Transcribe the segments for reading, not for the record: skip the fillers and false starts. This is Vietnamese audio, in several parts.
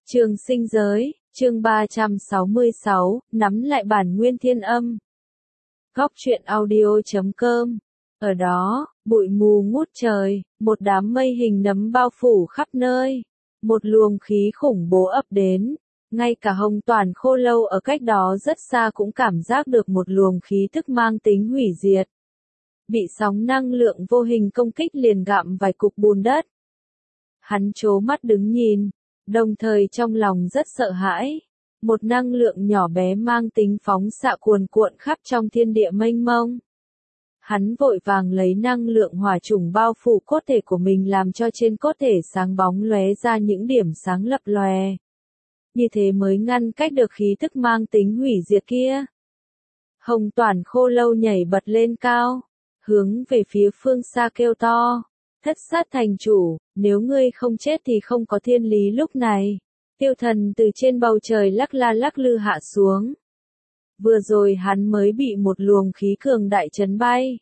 Trường sinh giới, chương 366, nắm lại bản nguyên thiên âm. Góc truyện audio.com. Ở đó, bụi mù ngút trời, một đám mây hình nấm bao phủ khắp nơi. Một luồng khí khủng bố ập đến. Ngay cả Hồng Toàn Khô Lâu ở cách đó rất xa cũng cảm giác được một luồng khí thức mang tính hủy diệt. Bị sóng năng lượng vô hình công kích liền gặm vài cục bùn đất. Hắn trố mắt đứng nhìn, đồng thời trong lòng rất sợ hãi. Một năng lượng nhỏ bé mang tính phóng xạ cuồn cuộn khắp trong thiên địa mênh mông. Hắn vội vàng lấy năng lượng hỏa chủng bao phủ cốt thể của mình làm cho trên cốt thể sáng bóng lóe ra những điểm sáng lập lòe. Như thế mới ngăn cách được khí thức mang tính hủy diệt kia. Hồng Toàn Khô Lâu nhảy bật lên cao, hướng về phía phương xa kêu to. Thất sát thành chủ, nếu ngươi không chết thì không có thiên lý lúc này. Tiêu Thần từ trên bầu trời lắc la lắc lư hạ xuống. Vừa rồi hắn mới bị một luồng khí cường đại chấn bay.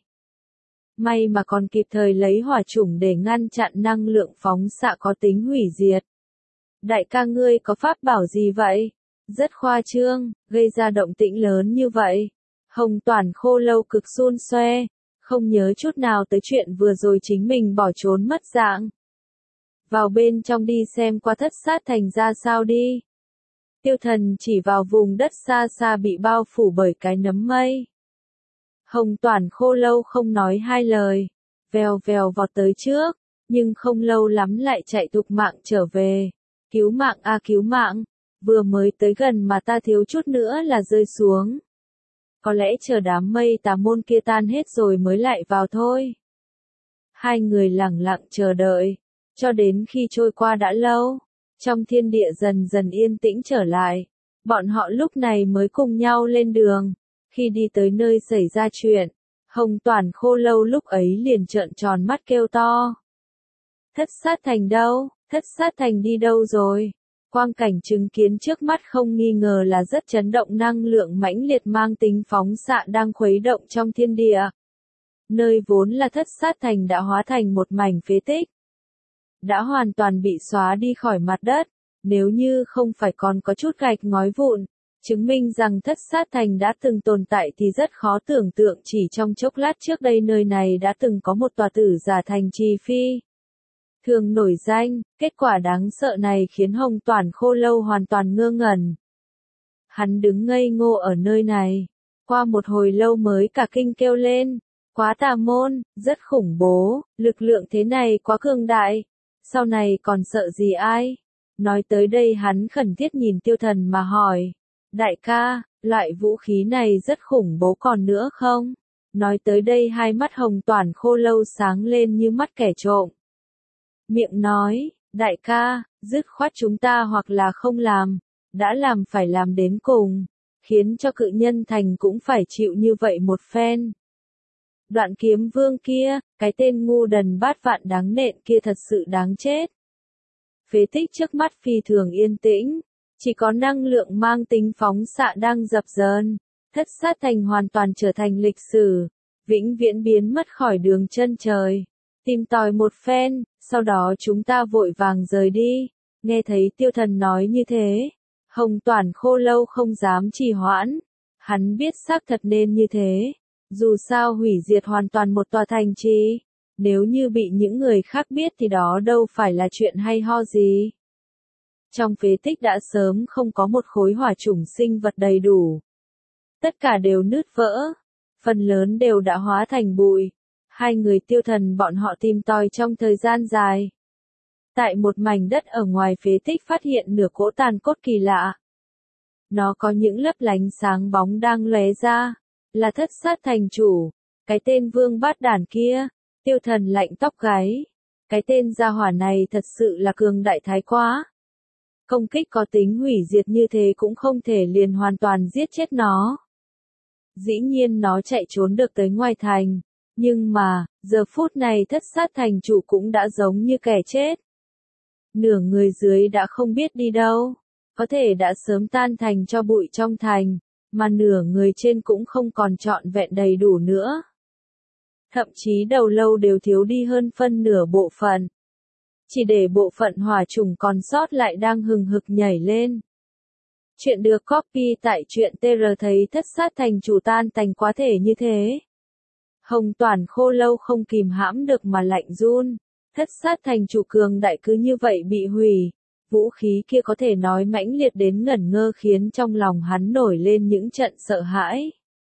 May mà còn kịp thời lấy hỏa chủng để ngăn chặn năng lượng phóng xạ có tính hủy diệt. Đại ca ngươi có pháp bảo gì vậy? Rất khoa trương, gây ra động tĩnh lớn như vậy. Hồng Toàn Khô Lâu cực xun xoe, không nhớ chút nào tới chuyện vừa rồi chính mình bỏ trốn mất dạng. Vào bên trong đi xem qua thất sát thành ra sao đi. Tiêu Thần chỉ vào vùng đất xa xa bị bao phủ bởi cái nấm mây. Hồng Toàn Khô Lâu không nói hai lời, vèo vèo vọt tới trước, nhưng không lâu lắm lại chạy thục mạng trở về. Cứu mạng a cứu mạng, vừa mới tới gần mà ta thiếu chút nữa là rơi xuống. Có lẽ chờ đám mây tà môn kia tan hết rồi mới lại vào thôi. Hai người lẳng lặng chờ đợi, cho đến khi trôi qua đã lâu, trong thiên địa dần dần yên tĩnh trở lại, bọn họ lúc này mới cùng nhau lên đường. Khi đi tới nơi xảy ra chuyện, Hồng Toàn Khô Lâu lúc ấy liền trợn tròn mắt kêu to. Thất sát thành đâu? Thất sát thành đi đâu rồi? Quang cảnh chứng kiến trước mắt không nghi ngờ là rất chấn động, năng lượng mãnh liệt mang tính phóng xạ đang khuấy động trong thiên địa. Nơi vốn là thất sát thành đã hóa thành một mảnh phế tích. Đã hoàn toàn bị xóa đi khỏi mặt đất, nếu như không phải còn có chút gạch ngói vụn, chứng minh rằng thất sát thành đã từng tồn tại thì rất khó tưởng tượng chỉ trong chốc lát trước đây nơi này đã từng có một tòa tử giả thành trì phi thường nổi danh. Kết quả đáng sợ này khiến Hồng Toàn Khô Lâu hoàn toàn ngơ ngẩn. Hắn đứng ngây ngô ở nơi này, qua một hồi lâu mới cả kinh kêu lên, quá tà môn, rất khủng bố, lực lượng thế này quá cường đại, sau này còn sợ gì ai? Nói tới đây hắn khẩn thiết nhìn Tiêu Thần mà hỏi, đại ca, loại vũ khí này rất khủng bố còn nữa không? Nói tới đây hai mắt Hồng Toàn Khô Lâu sáng lên như mắt kẻ trộm. Miệng nói, đại ca, dứt khoát chúng ta hoặc là không làm, đã làm phải làm đến cùng, khiến cho cự nhân thành cũng phải chịu như vậy một phen. Đoạn kiếm vương kia, cái tên ngu đần bát vạn đáng nện kia thật sự đáng chết. Phế tích trước mắt phi thường yên tĩnh, chỉ có năng lượng mang tính phóng xạ đang dập dờn, thất sát thành hoàn toàn trở thành lịch sử, vĩnh viễn biến mất khỏi đường chân trời. Tìm tòi một phen, sau đó chúng ta vội vàng rời đi. Nghe thấy Tiêu Thần nói như thế, Hồng Toàn Khô Lâu không dám trì hoãn. Hắn biết xác thật nên như thế. Dù sao hủy diệt hoàn toàn một tòa thành trì, nếu như bị những người khác biết thì đó đâu phải là chuyện hay ho gì. Trong phế tích đã sớm không có một khối hỏa chủng sinh vật đầy đủ. Tất cả đều nứt vỡ, phần lớn đều đã hóa thành bụi. Hai người Tiêu Thần bọn họ tìm tòi trong thời gian dài. Tại một mảnh đất ở ngoài phế tích phát hiện nửa cỗ tàn cốt kỳ lạ. Nó có những lấp lánh sáng bóng đang lóe ra, là thất sát thành chủ, cái tên vương bát đản kia. Tiêu Thần lạnh tóc gáy. Cái tên gia hỏa này thật sự là cường đại thái quá. Công kích có tính hủy diệt như thế cũng không thể liền hoàn toàn giết chết nó. Dĩ nhiên nó chạy trốn được tới ngoài thành. Nhưng mà, giờ phút này thất sát thành chủ cũng đã giống như kẻ chết. Nửa người dưới đã không biết đi đâu, có thể đã sớm tan thành cho bụi trong thành, mà nửa người trên cũng không còn trọn vẹn đầy đủ nữa. Thậm chí đầu lâu đều thiếu đi hơn phân nửa bộ phận. chỉ để bộ phận hỏa chủng còn sót lại đang hừng hực nhảy lên. Chuyện được copy tại truyện TR thấy thất sát thành chủ tan tành quá thể như thế. Hồng Toàn Khô Lâu không kìm hãm được mà lạnh run. Thất sát thành chủ cường đại cứ như vậy bị hủy. Vũ khí kia có thể nói mãnh liệt đến ngẩn ngơ khiến trong lòng hắn nổi lên những trận sợ hãi.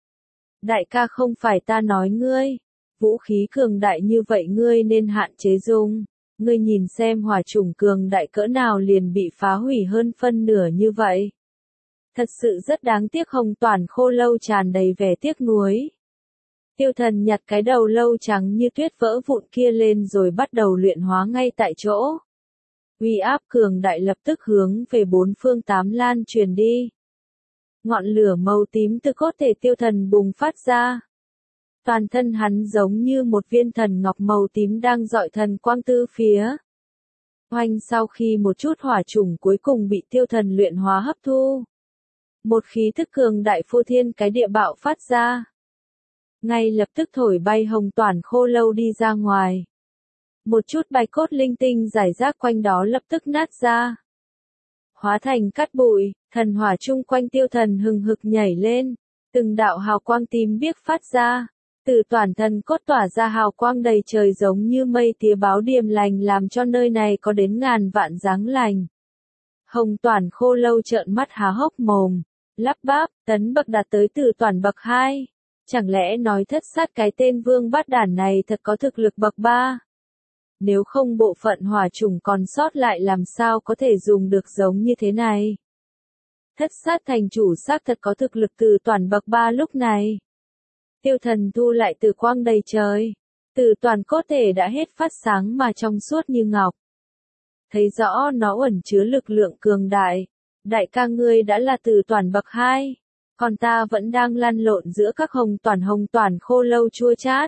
Đại ca không phải ta nói ngươi. Vũ khí cường đại như vậy ngươi nên hạn chế dùng. Ngươi nhìn xem hỏa chủng cường đại cỡ nào liền bị phá hủy hơn phân nửa như vậy. Thật sự rất đáng tiếc. Hồng Toàn Khô Lâu tràn đầy vẻ tiếc nuối. Tiêu Thần nhặt cái đầu lâu trắng như tuyết vỡ vụn kia lên rồi bắt đầu luyện hóa ngay tại chỗ. Uy áp cường đại lập tức hướng về bốn phương tám lan truyền đi. Ngọn lửa màu tím từ cốt thể Tiêu Thần bùng phát ra. Toàn thân hắn giống như một viên thần ngọc màu tím đang rọi thần quang tứ phía. Oanh, sau khi một chút hỏa chủng cuối cùng bị Tiêu Thần luyện hóa hấp thu. Một khí thức cường đại phô thiên cái địa bạo phát ra. Ngay lập tức thổi bay Hồng Toàn Khô Lâu đi ra ngoài. Một chút bạch cốt linh tinh rải rác quanh đó lập tức nát ra. Hóa thành cát bụi, thần hỏa chung quanh Tiêu Thần hừng hực nhảy lên. Từng đạo hào quang tím biếc phát ra. Từ toàn thân cốt tỏa ra hào quang đầy trời giống như mây tía báo điềm lành làm cho nơi này có đến ngàn vạn dáng lành. Hồng Toàn Khô Lâu trợn mắt há hốc mồm. Lắp bắp, tấn bậc đạt tới từ toàn bậc 2. Chẳng lẽ nói thất sát cái tên vương bát đản này thật có thực lực bậc 3? Nếu không bộ phận hỏa chủng còn sót lại làm sao có thể dùng được giống như thế này? Thất sát thành chủ xác thật có thực lực từ toàn bậc 3 lúc này. Tiêu Thần thu lại từ quang đầy trời. Từ toàn cốt thể đã hết phát sáng mà trong suốt như ngọc. Thấy rõ nó ẩn chứa lực lượng cường đại. Đại ca ngươi đã là từ toàn bậc 2. Còn ta vẫn đang lăn lộn giữa các Hồng Toàn Khô Lâu chua chát.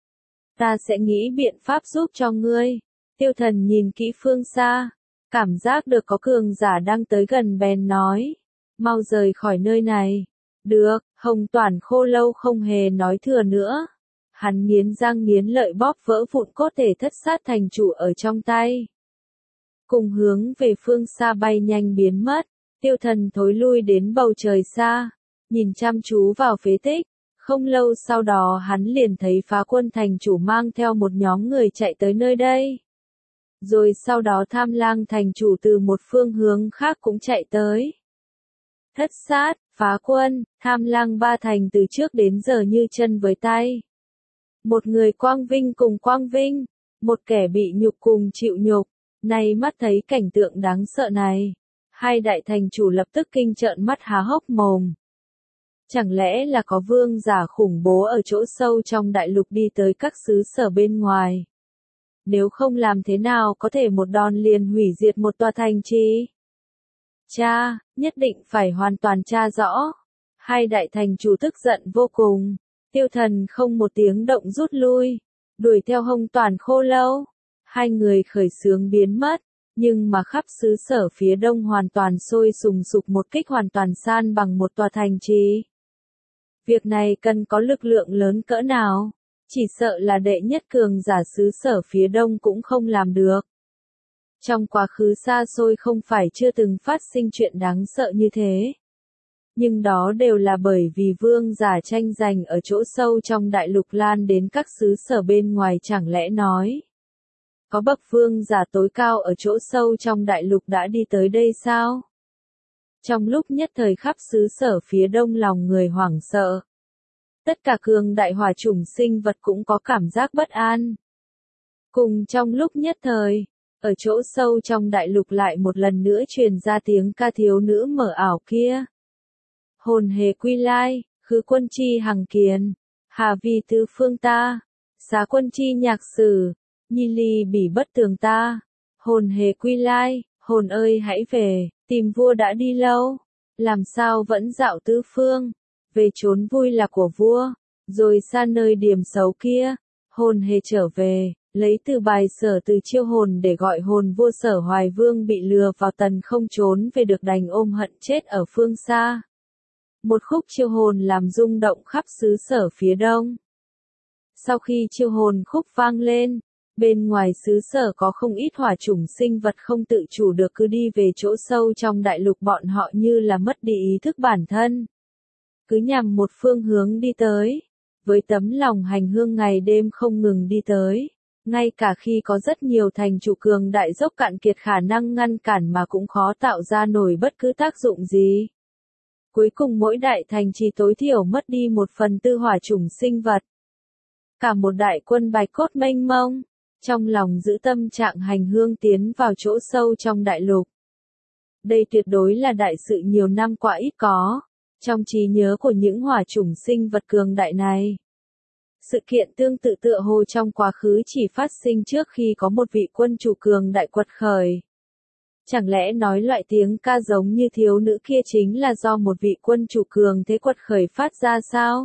Ta sẽ nghĩ biện pháp giúp cho ngươi. Tiêu Thần nhìn kỹ phương xa. Cảm giác được có cường giả đang tới gần bèn nói. Mau rời khỏi nơi này. Được, Hồng Toàn Khô Lâu không hề nói thừa nữa. Hắn nghiến răng nghiến lợi bóp vỡ vụn cốt thể thất sát thành chủ ở trong tay. Cùng hướng về phương xa bay nhanh biến mất. Tiêu Thần thối lui đến bầu trời xa. Nhìn chăm chú vào phế tích. Không lâu sau đó hắn liền thấy Phá Quân thành chủ mang theo một nhóm người chạy tới nơi đây. Rồi sau đó Tham Lang thành chủ từ một phương hướng khác cũng chạy tới. Thất sát, Phá Quân, Tham Lang ba thành từ trước đến giờ như chân với tay. Một người quang vinh cùng quang vinh, một kẻ bị nhục cùng chịu nhục. Nay mắt thấy cảnh tượng đáng sợ này. Hai đại thành chủ lập tức kinh trợn mắt há hốc mồm. Chẳng lẽ là có vương giả khủng bố ở chỗ sâu trong đại lục đi tới các xứ sở bên ngoài? Nếu không làm thế nào có thể một đòn liền hủy diệt một tòa thành trì? Cha, nhất định phải hoàn toàn tra rõ. Hai đại thành chủ tức giận vô cùng. Tiêu Thần không một tiếng động rút lui. Đuổi theo Hồng Toàn Khô Lâu. Hai người khởi xướng biến mất. Nhưng mà khắp xứ sở phía đông hoàn toàn sôi sùng sục một kích hoàn toàn san bằng một tòa thành trì. Việc này cần có lực lượng lớn cỡ nào? Chỉ sợ là đệ nhất cường giả xứ sở phía đông cũng không làm được. Trong quá khứ xa xôi không phải chưa từng phát sinh chuyện đáng sợ như thế. Nhưng đó đều là bởi vì vương giả tranh giành ở chỗ sâu trong đại lục lan đến các xứ sở bên ngoài chẳng lẽ nói. Có bậc vương giả tối cao ở chỗ sâu trong đại lục đã đi tới đây sao? Trong lúc nhất thời khắp xứ sở phía đông lòng người hoảng sợ. Tất cả cường đại hỏa chủng sinh vật cũng có cảm giác bất an. Cùng trong lúc nhất thời, ở chỗ sâu trong đại lục lại một lần nữa truyền ra tiếng ca thiếu nữ mở ảo kia. Hồn hề quy lai, khứ quân chi hằng kiền, hà vi tứ phương ta, xá quân chi nhạc sử, nhi ly bỉ bất tường ta, hồn hề quy lai, hồn ơi hãy về, tìm vua đã đi lâu, làm sao vẫn dạo tứ phương, về trốn vui là của vua, rồi xa nơi điểm xấu kia, hồn hề trở về, lấy từ bài Sở Từ chiêu hồn để gọi hồn vua Sở Hoài Vương bị lừa vào tần không trốn về được đành ôm hận chết ở phương xa. Một khúc chiêu hồn làm rung động khắp xứ sở phía đông. Sau khi chiêu hồn khúc vang lên, Bên ngoài xứ sở có không ít hỏa chủng sinh vật không tự chủ được cứ đi về chỗ sâu trong đại lục, bọn họ như là mất đi ý thức bản thân. Cứ nhằm một phương hướng đi tới, với tấm lòng hành hương ngày đêm không ngừng đi tới. Ngay cả khi có rất nhiều thành chủ cường đại dốc cạn kiệt khả năng ngăn cản mà cũng khó tạo ra nổi bất cứ tác dụng gì. Cuối cùng mỗi đại thành trì tối thiểu mất đi 1/4 hỏa chủng sinh vật. Cả một đại quân bạch cốt mênh mông, trong lòng giữ tâm trạng hành hương tiến vào chỗ sâu trong đại lục. Đây tuyệt đối là đại sự nhiều năm qua ít có, trong trí nhớ của những hỏa chủng sinh vật cường đại này. Sự kiện tương tự tựa hồ trong quá khứ chỉ phát sinh trước khi có một vị quân chủ cường đại quật khởi. Chẳng lẽ nói loại tiếng ca giống như thiếu nữ kia chính là do một vị quân chủ cường thế quật khởi phát ra sao?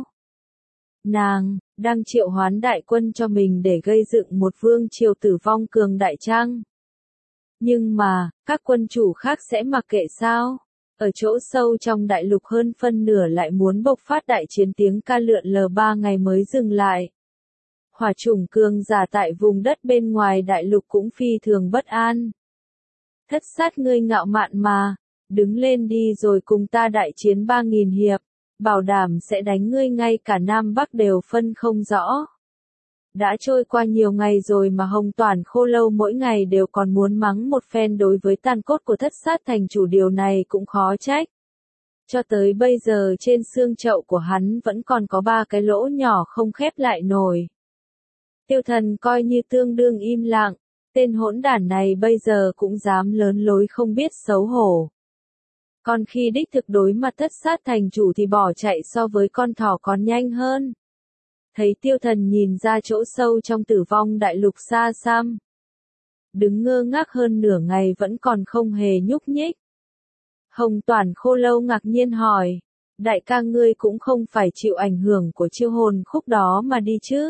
Nàng đang triệu hoán đại quân cho mình để gây dựng một vương triều tử vong cường đại chăng? Nhưng mà, các quân chủ khác sẽ mặc kệ sao? Ở chỗ sâu trong đại lục hơn phân nửa lại muốn bộc phát đại chiến, tiếng ca lượn lờ 3 ngày mới dừng lại. Hỏa chủng cường giả tại vùng đất bên ngoài đại lục cũng phi thường bất an. Thất sát, ngươi ngạo mạn mà, đứng lên đi rồi cùng ta đại chiến 3.000 hiệp, bảo đảm sẽ đánh ngươi ngay cả Nam Bắc đều phân không rõ. Đã trôi qua nhiều ngày rồi mà Hồng Toản Khô Lâu mỗi ngày đều còn muốn mắng một phen đối với tàn cốt của thất sát thành chủ, điều này cũng khó trách. Cho tới bây giờ trên xương chậu của hắn vẫn còn có 3 cái lỗ nhỏ không khép lại nổi. Tiêu Thần coi như tương đương im lặng, tên hỗn đản này bây giờ cũng dám lớn lối không biết xấu hổ. Còn khi đích thực đối mặt thất sát thành chủ thì bỏ chạy so với con thỏ còn nhanh hơn. Thấy Tiêu Thần nhìn ra chỗ sâu trong tử vong đại lục xa xăm, đứng ngơ ngác hơn nửa ngày vẫn còn không hề nhúc nhích. Hồng Toản Khô Lâu ngạc nhiên hỏi, đại ca ngươi cũng không phải chịu ảnh hưởng của chiêu hồn khúc đó mà đi chứ?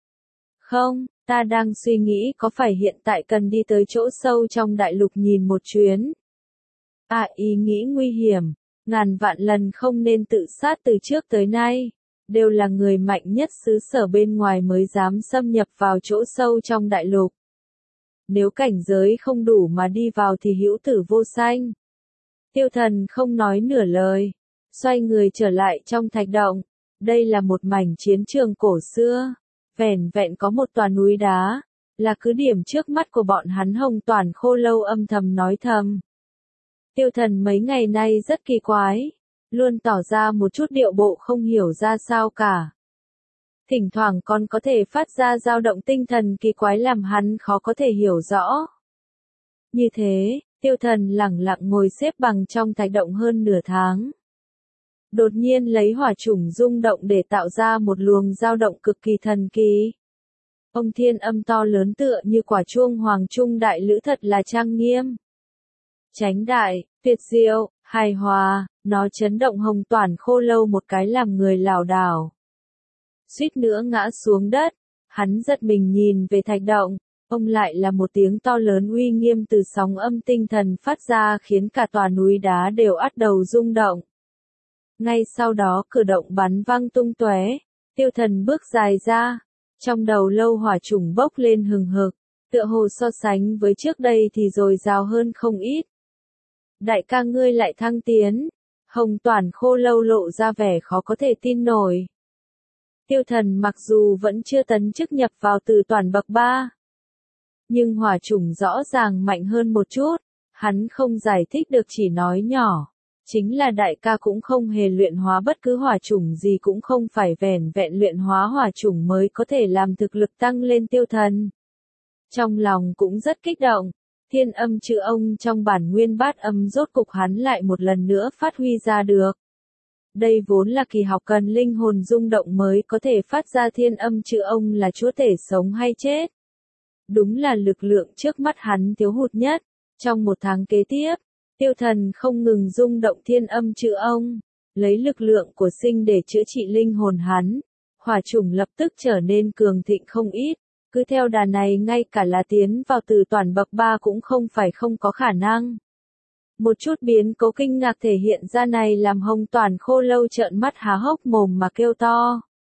Không, ta đang suy nghĩ có phải hiện tại cần đi tới chỗ sâu trong đại lục nhìn một chuyến. Ý nghĩ nguy hiểm, ngàn vạn lần không nên tự sát. Từ trước tới nay, đều là người mạnh nhất xứ sở bên ngoài mới dám xâm nhập vào chỗ sâu trong đại lục. Nếu cảnh giới không đủ mà đi vào thì hữu tử vô sanh. Tiêu Thần không nói nửa lời, xoay người trở lại trong thạch động. Đây là một mảnh chiến trường cổ xưa, vẻn vẹn có một tòa núi đá, là cứ điểm trước mắt của bọn hắn. Hồng Toản Khô Lâu âm thầm nói thầm. Tiêu Thần mấy ngày nay rất kỳ quái, luôn tỏ ra một chút điệu bộ không hiểu ra sao cả. Thỉnh thoảng còn có thể phát ra dao động tinh thần kỳ quái làm hắn khó có thể hiểu rõ. Như thế, Tiêu Thần lẳng lặng ngồi xếp bằng trong thạch động hơn nửa tháng. Đột nhiên lấy hỏa chủng rung động để tạo ra một luồng dao động cực kỳ thần kỳ. Ông thiên âm to lớn tựa như quả chuông hoàng trung đại lữ, thật là trang nghiêm. Chánh đại, tuyệt diệu, hài hòa, nó chấn động Hồng Toản Khô Lâu một cái làm người lảo đảo. Suýt nữa ngã xuống đất, hắn giật mình nhìn về thạch động, ông lại là một tiếng to lớn uy nghiêm từ sóng âm tinh thần phát ra khiến cả tòa núi đá đều bắt đầu rung động. Ngay sau đó cửa động bắn văng tung tóe, Tiêu Thần bước dài ra, trong đầu lâu hỏa chủng bốc lên hừng hực, tựa hồ so sánh với trước đây thì dồi dào hơn không ít. Đại ca ngươi lại thăng tiến, Hồng Toản Khô Lâu lộ ra vẻ khó có thể tin nổi. Tiêu Thần mặc dù vẫn chưa tấn chức nhập vào Tử Toản bậc 3, nhưng hỏa chủng rõ ràng mạnh hơn một chút, hắn không giải thích được chỉ nói nhỏ. Chính là đại ca cũng không hề luyện hóa bất cứ hỏa chủng gì, cũng không phải vẻn vẹn luyện hóa hỏa chủng mới có thể làm thực lực tăng lên. Tiêu Thần trong lòng cũng rất kích động, thiên âm chữ ông trong bản nguyên bát âm rốt cục hắn lại một lần nữa phát huy ra được. Đây vốn là kỳ học cần linh hồn rung động mới có thể phát ra thiên âm chữ ông, là chúa tể sống hay chết. Đúng là lực lượng trước mắt hắn thiếu hụt nhất. Trong một tháng kế tiếp, Tiêu Thần không ngừng rung động thiên âm chữ ông, lấy lực lượng của sinh để chữa trị linh hồn hắn. Hỏa chủng lập tức trở nên cường thịnh không ít, cứ theo đà này ngay cả là tiến vào Tử Toản bậc 3 cũng không phải không có khả năng. Một chút biến cố kinh ngạc thể hiện ra này làm Hồng Toản Khô Lâu trợn mắt há hốc mồm mà kêu to.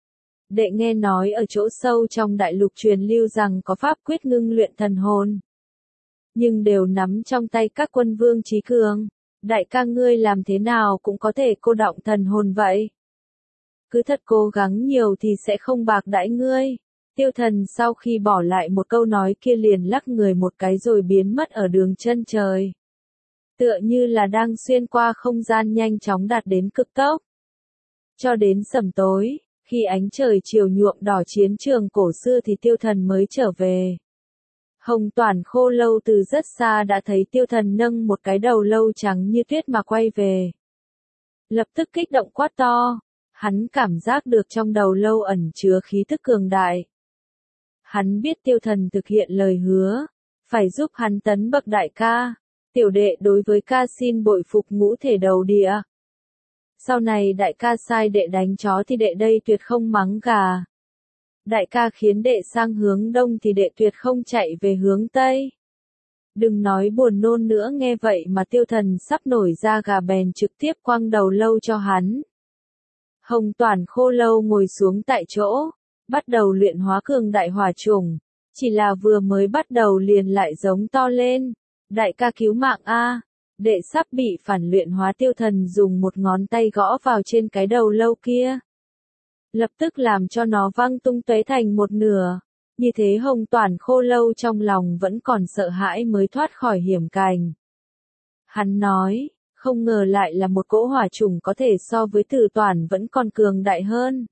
đệ nghe nói ở chỗ sâu trong đại lục truyền lưu rằng có pháp quyết ngưng luyện thần hồn. Nhưng đều nắm trong tay các quân vương trí cường. Đại ca ngươi làm thế nào cũng có thể cô đọng thần hồn vậy. Cứ thật cố gắng nhiều thì sẽ không bạc đãi ngươi. Tiêu Thần sau khi bỏ lại một câu nói kia liền lắc người một cái rồi biến mất ở đường chân trời. Tựa như là đang xuyên qua không gian nhanh chóng đạt đến cực tốc. Cho đến sẩm tối, khi ánh trời chiều nhuộm đỏ chiến trường cổ xưa thì Tiêu Thần mới trở về. Hồng Toản Khô Lâu từ rất xa đã thấy Tiêu Thần nâng một cái đầu lâu trắng như tuyết mà quay về. Lập tức kích động quát to, hắn cảm giác được trong đầu lâu ẩn chứa khí thức cường đại. Hắn biết Tiêu Thần thực hiện lời hứa, phải giúp hắn tấn bậc đại ca, tiểu đệ đối với ca xin bội phục ngũ thể đầu địa. Sau này đại ca sai đệ đánh chó thì đệ đây tuyệt không mắng gà. Đại ca khiến đệ sang hướng đông thì đệ tuyệt không chạy về hướng tây. Đừng nói buồn nôn nữa, nghe vậy mà Tiêu Thần sắp nổi da gà bèn trực tiếp quăng đầu lâu cho hắn. Hồng Toản Khô Lâu ngồi xuống tại chỗ, bắt đầu luyện hóa cường đại hỏa chủng. Chỉ là vừa mới bắt đầu liền lại giống to lên. Đại ca cứu mạng a, đệ sắp bị phản luyện hóa. Tiêu Thần dùng một ngón tay gõ vào trên cái đầu lâu kia. Lập tức làm cho nó văng tung tóe thành một nửa. Như thế Hồng Toản Khô Lâu trong lòng vẫn còn sợ hãi mới thoát khỏi hiểm cảnh. Hắn nói, không ngờ lại là một cỗ hỏa chủng có thể so với Tử Toản vẫn còn cường đại hơn.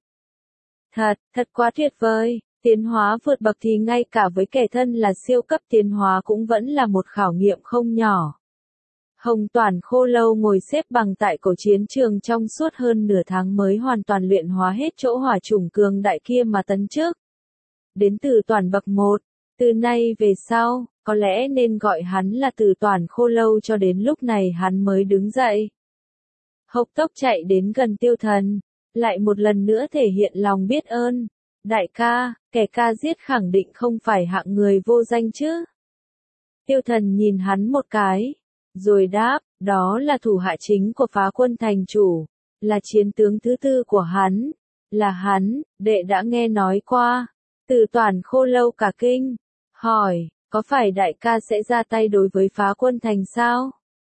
Thật quá tuyệt vời, tiến hóa vượt bậc thì ngay cả với kẻ thân là siêu cấp tiến hóa cũng vẫn là một khảo nghiệm không nhỏ. Hồng Toản Khô Lâu ngồi xếp bằng tại cổ chiến trường trong suốt hơn nửa tháng mới hoàn toàn luyện hóa hết chỗ hỏa chủng cường đại kia mà tấn trước. Đến Tử Toản bậc 1, từ nay về sau, có lẽ nên gọi hắn là Tử Toản Khô Lâu. Cho đến lúc này hắn mới đứng dậy. Hộc tốc chạy đến gần Tiêu Thần, lại một lần nữa thể hiện lòng biết ơn. Đại ca, kẻ ca giết khẳng định không phải hạng người vô danh chứ. Tiêu Thần nhìn hắn một cái, rồi đáp, đó là thủ hạ chính của Phá Quân thành chủ, là chiến tướng thứ tư của hắn, là hắn, đệ đã nghe nói qua. Tử Toản Khô Lâu cả kinh, hỏi, có phải đại ca sẽ ra tay đối với Phá Quân thành sao?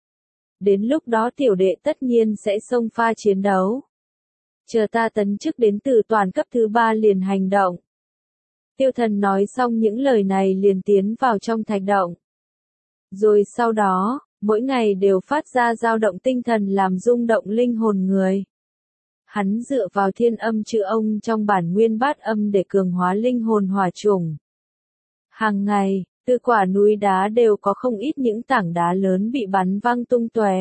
Đến lúc đó tiểu đệ tất nhiên sẽ xông pha chiến đấu. Chờ ta tấn chức đến Tử Toản cấp thứ 3 liền hành động. Tiêu Thần nói xong những lời này liền tiến vào trong thạch động. Rồi sau đó, mỗi ngày đều phát ra dao động tinh thần làm rung động linh hồn người. Hắn dựa vào Thiên Âm Chữ Ông trong bản nguyên bát âm để cường hóa linh hồn hỏa chủng. Hàng ngày, từ quả núi đá đều có không ít những tảng đá lớn bị bắn văng tung tóe.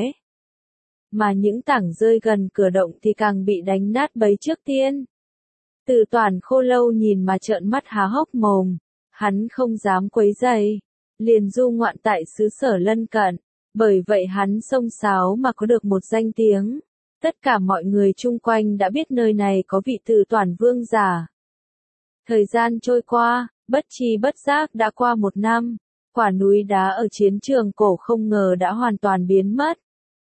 Mà những tảng rơi gần cửa động thì càng bị đánh nát bấy trước tiên. Tử Toản Khô Lâu nhìn mà trợn mắt há hốc mồm, hắn không dám quấy rầy, liền du ngoạn tại xứ sở lân cận, bởi vậy hắn xông xáo mà có được một danh tiếng. Tất cả mọi người chung quanh đã biết nơi này có vị Tử Toản vương giả. Thời gian trôi qua, bất tri bất giác đã qua 1 năm, quả núi đá ở chiến trường cổ không ngờ đã hoàn toàn biến mất.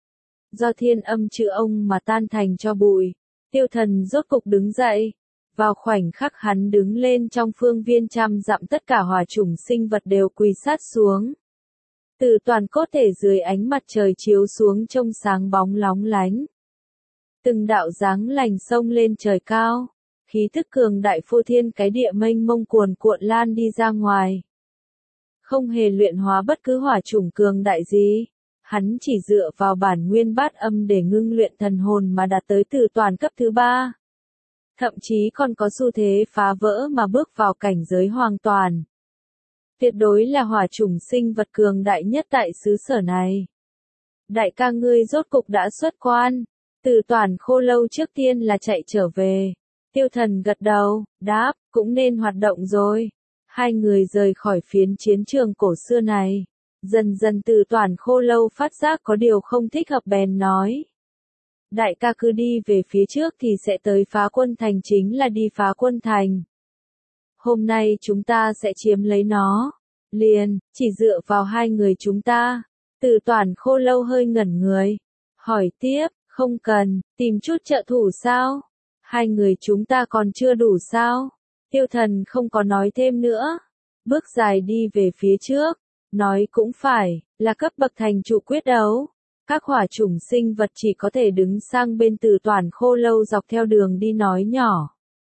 Do Thiên Âm Chữ Ông mà tan thành cho bụi, Tiêu Thần rốt cục đứng dậy. Vào khoảnh khắc hắn đứng lên trong phương viên trăm dặm tất cả hỏa chủng sinh vật đều quỳ sát xuống. Tử Toản cốt thể dưới ánh mặt trời chiếu xuống trông sáng bóng lóng lánh. Từng đạo dáng lành xông lên trời cao, khí thức cường đại phô thiên cái địa mênh mông cuồn cuộn lan đi ra ngoài. Không hề luyện hóa bất cứ hỏa chủng cường đại gì. Hắn chỉ dựa vào bản nguyên bát âm để ngưng luyện thần hồn mà đạt tới Tử Toản cấp thứ 3. Thậm chí còn có xu thế phá vỡ mà bước vào cảnh giới hoàn toàn. Tuyệt đối là hỏa chủng sinh vật cường đại nhất tại xứ sở này. Đại ca ngươi rốt cục đã xuất quan. Tử Toản Khô Lâu trước tiên là chạy trở về. Tiêu Thần gật đầu, đáp, cũng nên hoạt động rồi. Hai người rời khỏi phiến chiến trường cổ xưa này. Dần dần Tử Toản Khô Lâu phát giác có điều không thích hợp bèn nói. Đại ca cứ đi về phía trước thì sẽ tới Phá Quân thành, chính là đi Phá Quân thành. Hôm nay chúng ta sẽ chiếm lấy nó. Liền, chỉ dựa vào hai người chúng ta. Tử Toản Khô Lâu hơi ngẩn người. Hỏi tiếp, không cần, tìm chút trợ thủ sao? Hai người chúng ta còn chưa đủ sao? Tiêu Thần không có nói thêm nữa. Bước dài đi về phía trước. Nói cũng phải, là cấp bậc thành trụ quyết đấu. Các hỏa chủng sinh vật chỉ có thể đứng sang bên Tử Toàn Khô Lâu dọc theo đường đi nói nhỏ.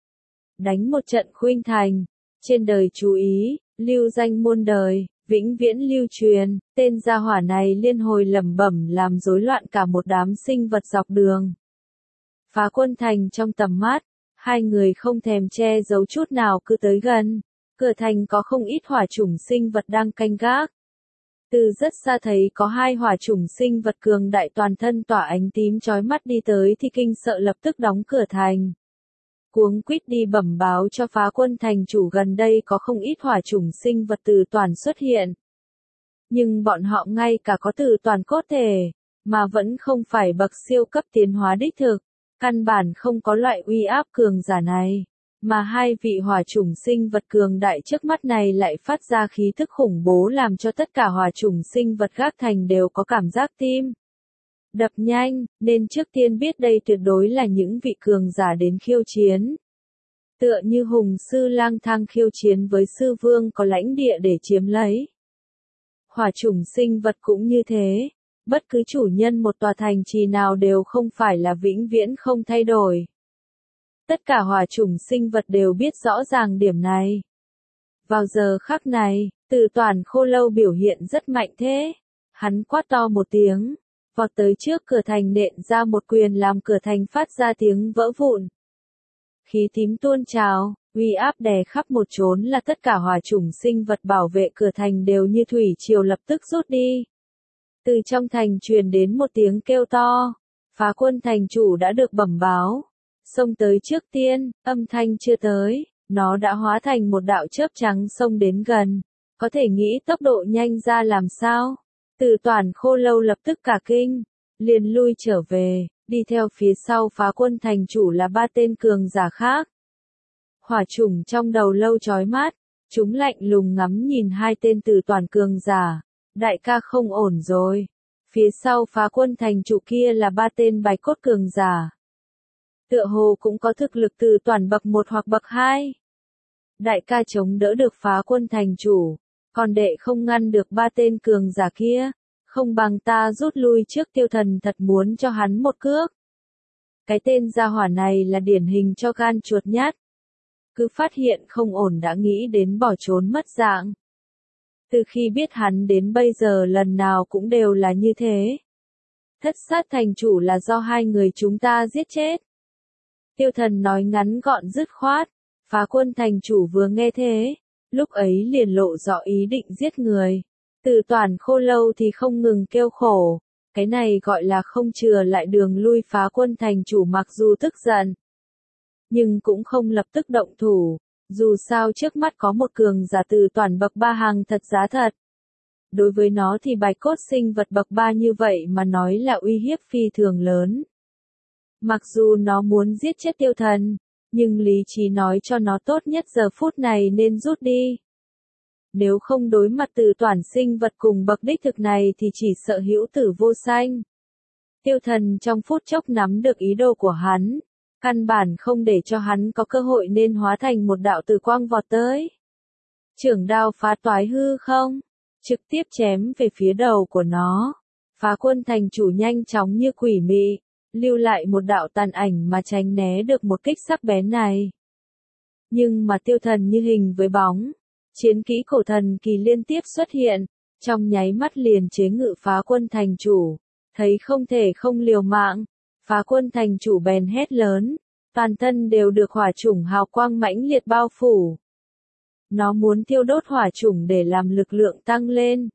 Đánh một trận khuynh thành. Trên đời chú ý, lưu danh muôn đời, vĩnh viễn lưu truyền. Tên gia hỏa này liên hồi lẩm bẩm làm rối loạn cả một đám sinh vật dọc đường. Phá Quân Thành trong tầm mắt, hai người không thèm che giấu chút nào cứ tới gần. Cửa thành có không ít hỏa chủng sinh vật đang canh gác. Từ rất xa thấy có hai hỏa chủng sinh vật cường đại toàn thân tỏa ánh tím chói mắt đi tới thì kinh sợ lập tức đóng cửa thành. Cuống quýt đi bẩm báo cho Phá Quân thành chủ gần đây có không ít hỏa chủng sinh vật từ toàn xuất hiện. Nhưng bọn họ ngay cả có từ toàn cốt thể, mà vẫn không phải bậc siêu cấp tiến hóa đích thực, căn bản không có loại uy áp cường giả này. Mà hai vị hỏa chủng sinh vật cường đại trước mắt này lại phát ra khí thức khủng bố làm cho tất cả hỏa chủng sinh vật gác thành đều có cảm giác tim đập nhanh, nên trước tiên biết đây tuyệt đối là những vị cường giả đến khiêu chiến. Tựa như hùng sư lang thang khiêu chiến với sư vương có lãnh địa để chiếm lấy. Hỏa chủng sinh vật cũng như thế, bất cứ chủ nhân một tòa thành trì nào đều không phải là vĩnh viễn không thay đổi. Tất cả hỏa chủng sinh vật đều biết rõ ràng điểm này. Vào giờ khắc này, Tử Toàn Khô Lâu biểu hiện rất mạnh thế. Hắn quát to một tiếng, vọt tới trước cửa thành nện ra một quyền làm cửa thành phát ra tiếng vỡ vụn. Khí tím tuôn trào, uy áp đè khắp một chốn là tất cả hỏa chủng sinh vật bảo vệ cửa thành đều như thủy triều lập tức rút đi. Từ trong thành truyền đến một tiếng kêu to, Phá Quân thành chủ đã được bẩm báo. Xông tới trước tiên, âm thanh chưa tới, nó đã hóa thành một đạo chớp trắng xông đến gần. Có thể nghĩ tốc độ nhanh ra làm sao? Tử Toàn Khô Lâu lập tức cả kinh, liền lui trở về, đi theo phía sau Phá Quân thành chủ là ba tên cường giả khác. Hỏa chủng trong đầu lâu chói mắt, chúng lạnh lùng ngắm nhìn hai tên Tử Toàn cường giả. Đại ca không ổn rồi. Phía sau Phá Quân thành chủ kia là ba tên Bạch Cốt cường giả. Tựa hồ cũng có thực lực từ toàn bậc 1 hoặc bậc 2. Đại ca chống đỡ được Phá Quân thành chủ, còn đệ không ngăn được ba tên cường giả kia, không bằng ta rút lui trước. Tiêu Thần thật muốn cho hắn một cước. Cái tên gia hỏa này là điển hình cho gan chuột nhát. Cứ phát hiện không ổn đã nghĩ đến bỏ trốn mất dạng. Từ khi biết hắn đến bây giờ lần nào cũng đều là như thế. Thất sát thành chủ là do hai người chúng ta giết chết. Tiêu Thần nói ngắn gọn dứt khoát. Phá Quân thành chủ vừa nghe thế, lúc ấy liền lộ rõ ý định giết người. Tử Toàn Khô Lâu thì không ngừng kêu khổ. Cái này gọi là không chừa lại đường lui. Phá Quân thành chủ mặc dù tức giận, nhưng cũng không lập tức động thủ. Dù sao trước mắt có một cường giả Tử Toàn bậc 3 hàng thật giá thật. Đối với nó thì Bạch Cốt sinh vật bậc 3 như vậy mà nói là uy hiếp phi thường lớn. Mặc dù nó muốn giết chết Tiêu Thần, nhưng lý trí nói cho nó tốt nhất giờ phút này nên rút đi. Nếu không đối mặt Tử Toàn sinh vật cùng bậc đích thực này thì chỉ sợ hữu tử vô sanh. Tiêu Thần trong phút chốc nắm được ý đồ của hắn, căn bản không để cho hắn có cơ hội nên hóa thành một đạo tử quang vọt tới. Chưởng đao phá toái hư không, trực tiếp chém về phía đầu của nó. Phá Quân thành chủ nhanh chóng như quỷ mị, lưu lại một đạo tàn ảnh mà tránh né được một kích sắc bén này. Nhưng mà Tiêu Thần như hình với bóng, chiến kỹ cổ thần kỳ liên tiếp xuất hiện, trong nháy mắt liền chế ngự Phá Quân thành chủ. Thấy không thể không liều mạng, Phá Quân thành chủ bèn hét lớn, toàn thân đều được hỏa chủng hào quang mãnh liệt bao phủ. Nó muốn thiêu đốt hỏa chủng để làm lực lượng tăng lên,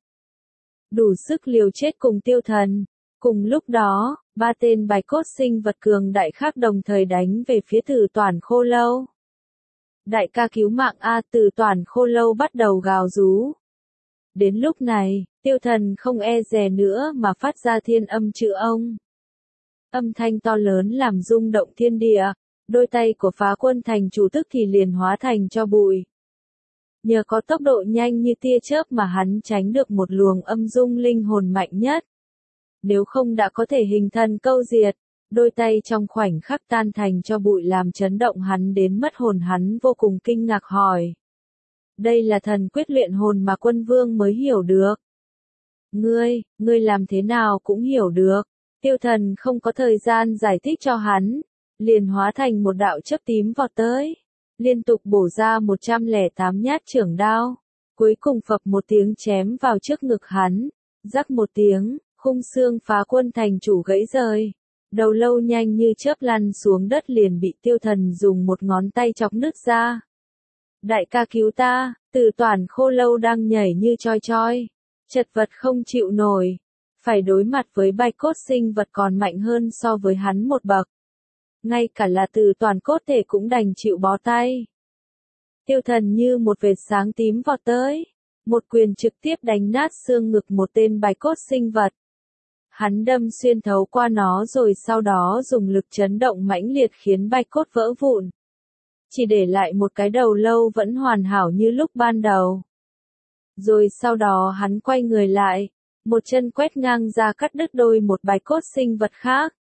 đủ sức liều chết cùng Tiêu Thần. Cùng lúc đó, ba tên Bạch Cốt sinh vật cường đại khác đồng thời đánh về phía Tử Toàn Khô Lâu. Đại ca cứu mạng a! Tử Toàn Khô Lâu bắt đầu gào rú. Đến lúc này, Tiêu Thần không e dè nữa mà phát ra thiên âm chữ ông. Âm thanh to lớn làm rung động thiên địa, đôi tay của Phá Quân thành chủ tức thì liền hóa thành tro bụi. Nhờ có tốc độ nhanh như tia chớp mà hắn tránh được một luồng âm dung linh hồn mạnh nhất. Nếu không đã có thể hình thần câu diệt, đôi tay trong khoảnh khắc tan thành cho bụi làm chấn động hắn đến mất hồn. Hắn vô cùng kinh ngạc hỏi. Đây là thần quyết luyện hồn mà Quân Vương mới hiểu được. Ngươi làm thế nào cũng hiểu được. Tiêu Thần không có thời gian giải thích cho hắn, liền hóa thành một đạo chớp tím vọt tới, liên tục bổ ra 108 nhát chưởng đao, cuối cùng phập một tiếng chém vào trước ngực hắn, rắc một tiếng, khung xương Phá Quân thành chủ gãy rời, đầu lâu nhanh như chớp lăn xuống đất liền bị Tiêu Thần dùng một ngón tay chọc nứt ra. Đại ca cứu ta, Từ Toản Khô Lâu đang nhảy như choi choi, chật vật không chịu nổi, phải đối mặt với bạch cốt sinh vật còn mạnh hơn so với hắn một bậc. Ngay cả là Từ Toàn cốt thể cũng đành chịu bó tay. Tiêu Thần như một vệt sáng tím vọt tới, một quyền trực tiếp đánh nát xương ngực một tên bạch cốt sinh vật. Hắn đâm xuyên thấu qua nó rồi sau đó dùng lực chấn động mãnh liệt khiến bạch cốt vỡ vụn. Chỉ để lại một cái đầu lâu vẫn hoàn hảo như lúc ban đầu. Rồi sau đó hắn quay người lại, một chân quét ngang ra cắt đứt đôi một bạch cốt sinh vật khác.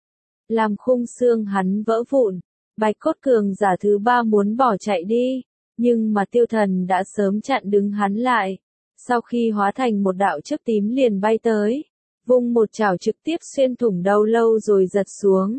Làm khung xương hắn vỡ vụn, bạch cốt cường giả thứ ba muốn bỏ chạy đi, nhưng mà Tiêu Thần đã sớm chặn đứng hắn lại. Sau khi hóa thành một đạo chớp tím liền bay tới, vung một chảo trực tiếp xuyên thủng đầu lâu rồi giật xuống.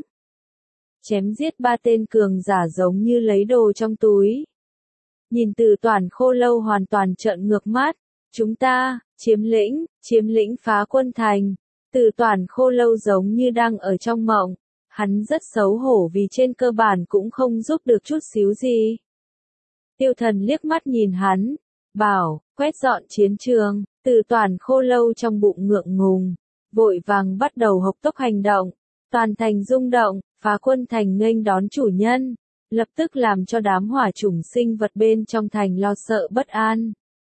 Chém giết ba tên cường giả giống như lấy đồ trong túi. Nhìn Từ Toản Khô Lâu hoàn toàn trợn ngược mắt, chúng ta, chiếm lĩnh Phá Quân thành. Từ Toản Khô Lâu giống như đang ở trong mộng, hắn rất xấu hổ vì trên cơ bản cũng không giúp được chút xíu gì. Tiêu Thần liếc mắt nhìn hắn, bảo, quét dọn chiến trường. Từ Toản Khô Lâu trong bụng ngượng ngùng, vội vàng bắt đầu hộc tốc hành động. Toàn thành rung động, Phá Quân thành nghênh đón chủ nhân, lập tức làm cho đám hỏa chủng sinh vật bên trong thành lo sợ bất an.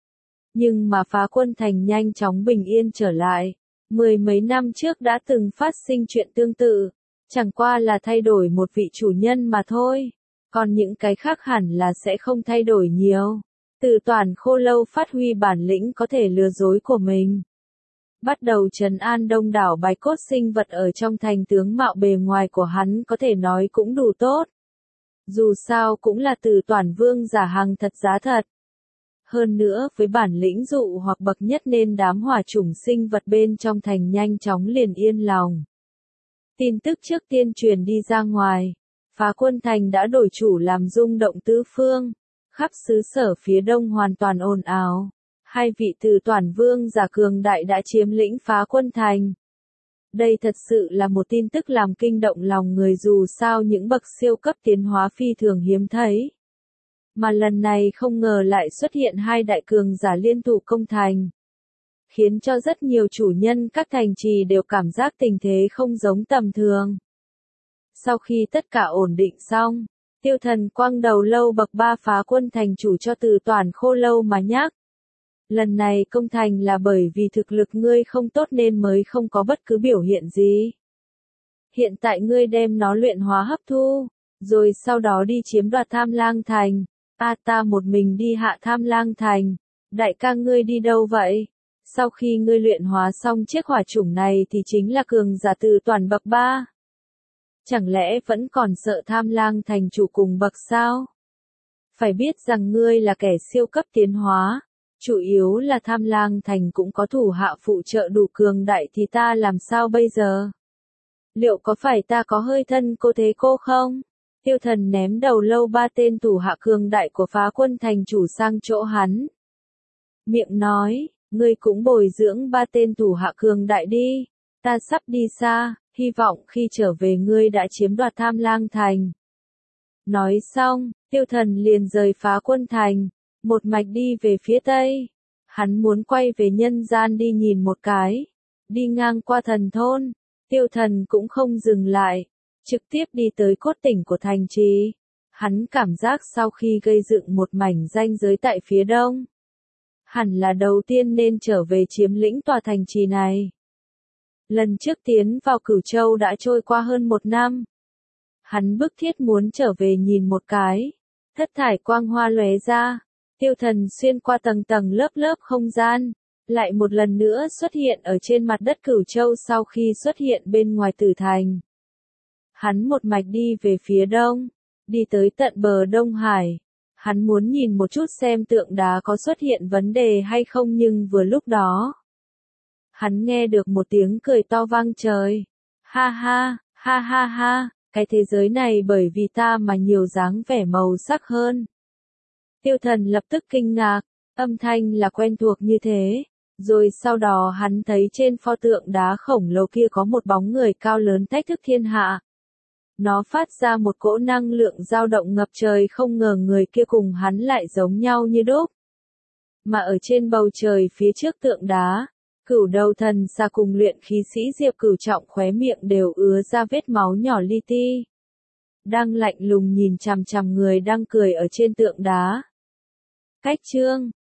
Nhưng mà Phá Quân thành nhanh chóng bình yên trở lại. Mười mấy năm trước đã từng phát sinh chuyện tương tự, chẳng qua là thay đổi một vị chủ nhân mà thôi, còn những cái khác hẳn là sẽ không thay đổi nhiều. Từ Toản Khô Lâu phát huy bản lĩnh có thể lừa dối của mình, bắt đầu trấn an đông đảo bạch cốt sinh vật ở trong thành. Tướng mạo bề ngoài của hắn có thể nói cũng đủ tốt. Dù sao cũng là Từ Toản Vương giả hàng thật giá thật. Hơn nữa với bản lĩnh dụ hoặc bậc nhất nên đám hỏa chủng sinh vật bên trong thành nhanh chóng liền yên lòng. Tin tức trước tiên truyền đi ra ngoài, Phá Quân thành đã đổi chủ làm rung động tứ phương, khắp xứ sở phía đông hoàn toàn ồn ào. Hai vị Từ Toản Vương giả cường đại đã chiếm lĩnh Phá Quân thành. Đây thật sự là một tin tức làm kinh động lòng người, dù sao những bậc siêu cấp tiến hóa phi thường hiếm thấy. Mà lần này không ngờ lại xuất hiện hai đại cường giả liên thủ công thành, khiến cho rất nhiều chủ nhân các thành trì đều cảm giác tình thế không giống tầm thường. Sau khi tất cả ổn định xong, Tiêu Thần quăng đầu lâu bậc 3 Phá Quân thành chủ cho Từ Toản Khô Lâu mà nhắc. Lần này công thành là bởi vì thực lực ngươi không tốt nên mới không có bất cứ biểu hiện gì. Hiện tại ngươi đem nó luyện hóa hấp thu, rồi sau đó đi chiếm đoạt Tham Lang thành. Ta một mình đi hạ Tham Lang thành. Đại ca ngươi đi đâu vậy? Sau khi ngươi luyện hóa xong chiếc hỏa chủng này thì chính là cường giả Từ Toản bậc 3. Chẳng lẽ vẫn còn sợ Tham Lang thành chủ cùng bậc sao? Phải biết rằng ngươi là kẻ siêu cấp tiến hóa, chủ yếu là Tham Lang thành cũng có thủ hạ phụ trợ đủ cường đại thì ta làm sao bây giờ? Liệu có phải ta có hơi thân cô thế cô không? Tiêu Thần ném đầu lâu ba tên thủ hạ cường đại của Phá Quân thành chủ sang chỗ hắn. Miệng nói, ngươi cũng bồi dưỡng ba tên thủ hạ cường đại đi, ta sắp đi xa, hy vọng khi trở về ngươi đã chiếm đoạt Tham Lang thành. Nói xong, Tiêu Thần liền rời Phá Quân thành, một mạch đi về phía tây. Hắn muốn quay về nhân gian đi nhìn một cái. Đi ngang qua thần thôn, Tiêu Thần cũng không dừng lại, trực tiếp đi tới cốt tỉnh của thành trì. Hắn cảm giác sau khi gây dựng một mảnh ranh giới tại phía đông, hẳn là đầu tiên nên trở về chiếm lĩnh tòa thành trì này. Lần trước tiến vào Cửu Châu đã trôi qua hơn 1 năm. Hắn bức thiết muốn trở về nhìn một cái. Thất thải quang hoa lóe ra, Tiêu Thần xuyên qua tầng tầng lớp lớp không gian, lại một lần nữa xuất hiện ở trên mặt đất Cửu Châu sau khi xuất hiện bên ngoài tử thành. Hắn một mạch đi về phía đông, đi tới tận bờ Đông Hải. Hắn muốn nhìn một chút xem tượng đá có xuất hiện vấn đề hay không, nhưng vừa lúc đó, hắn nghe được một tiếng cười to vang trời. Ha ha, ha ha ha, cái thế giới này bởi vì ta mà nhiều dáng vẻ màu sắc hơn. Tiêu Thần lập tức kinh ngạc, âm thanh là quen thuộc như thế. Rồi sau đó hắn thấy trên pho tượng đá khổng lồ kia có một bóng người cao lớn thách thức thiên hạ. Nó phát ra một cỗ năng lượng dao động ngập trời, không ngờ người kia cùng hắn lại giống nhau như đúc. Mà ở trên bầu trời phía trước tượng đá, Cửu Đầu Thần Xà cùng luyện khí sĩ Diệp Cửu Trọng khóe miệng đều ứa ra vết máu nhỏ li ti. Đang lạnh lùng nhìn chằm chằm người đang cười ở trên tượng đá. Cách chương